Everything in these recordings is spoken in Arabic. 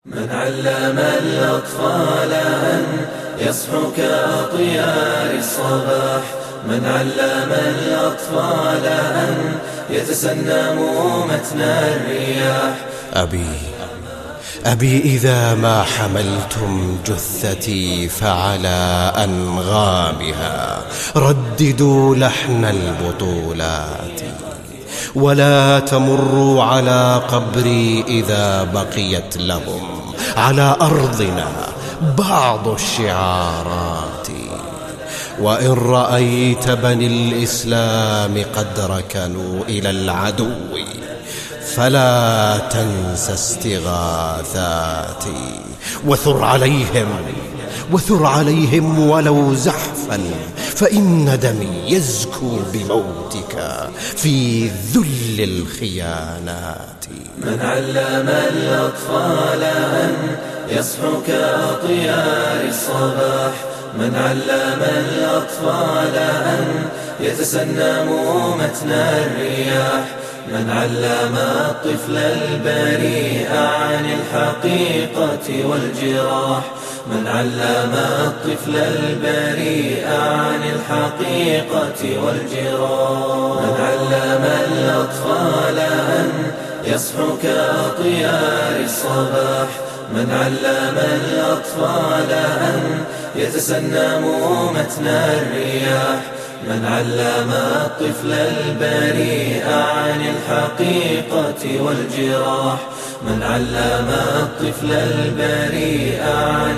من علم الأطفال أن يصحوا كأطيار الصباح، من علم الأطفال أن يتسنموا متن الرياح. أبي إذا ما حملتم جثتي فعلى أنغامها رددوا لحن البطولات، ولا تمروا على قبري إذا بقيت لهم على أرضنا بعض الشعارات. وإن رأيت بني الإسلام قد ركنوا إلى العدو فلا تنس استغاثاتي، وثر عليهم ولو زحفا، فإن دمي يزكو بموتك في ذل الخيانات. من علم الأطفال أن يصحوا كأطيار الصباح، من علم الأطفال أن يتسنموا متن الرياح، من علم الطفل البريء عن الحقيقة والجراح، من علم الطفل البريء عن الحقيقة والجراح. من علم الأطفال أن يصحوا كأطيار الصباح، من علم الأطفال أن يتسنموا متن الرياح، من علم الطفل البريء عن الحقيقة والجراح، من علم الطفل البريء عن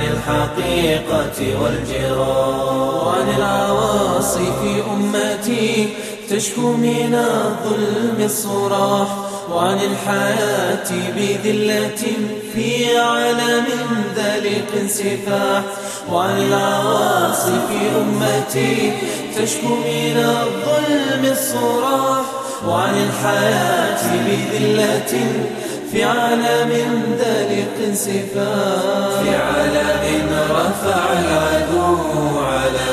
الحقيقة والجراح. وعن العواصف أمتي تشكو من الظلم الصراح، وعن الحياة بذلة في عالم ذلق سفاح. وعن العواصف أمتي تشكو من الظلم الصراح، وعن الحياة بذلة في عالم ذلق سفاح. في عالم رفع العدو على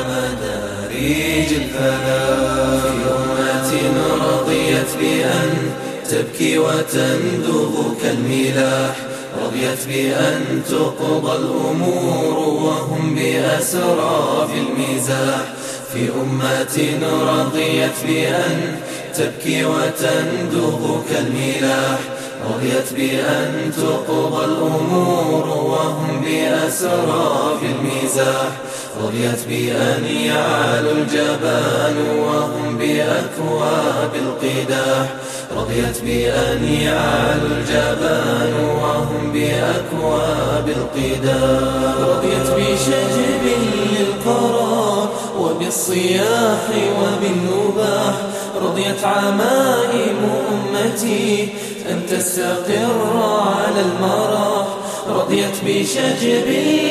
مداريج الفلاح، في أمة رضيت بأن تبكي وتندب كالملاح، رضيت بأن تقضى الأمور وهم بأسرى في المزاح. في أمة رضيت بأن تبكي وتندب كالملاح، رضيت بأن تقضى الأمور وهم بأسرى في المزاح، رضيت بأن يعلو الجبان وهم بأكواب القداح، رضيت بأن يعلو الجبان وهم بأكواب القداح. رضيت بشجب للقرار وبالصياح وبالنباح، رضيت عمائم أمتي أن تستقر على المراح، رضيت بشجب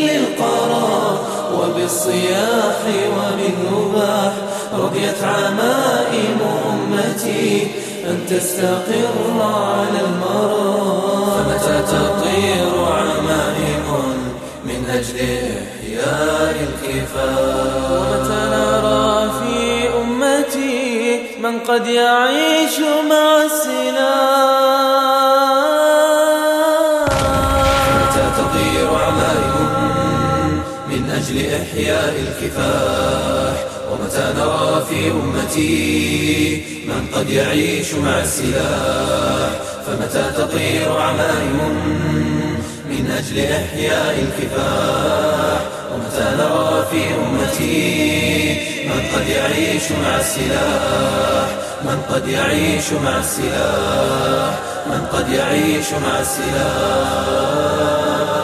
للقرار وبالصياح وبالنباح، رضيت عمائم أمتي أن تستقر على المراح. فمتى تطير عمائم من أجل إحياء الكفاح، ومتى نرى في أمتي من قد يعيش مع السلاح. فمتى تطير عمائم من أجل إحياء الكفاح، ومتى نرى في أمتي من قد يعيش مع السلاح. فمتى تطير عمائم من أجل إحياء الكفاح، ومتى نرى في أمتي من قد يعيش مع السلاح، من قد يعيش مع السلاح، من قد يعيش مع السلاح.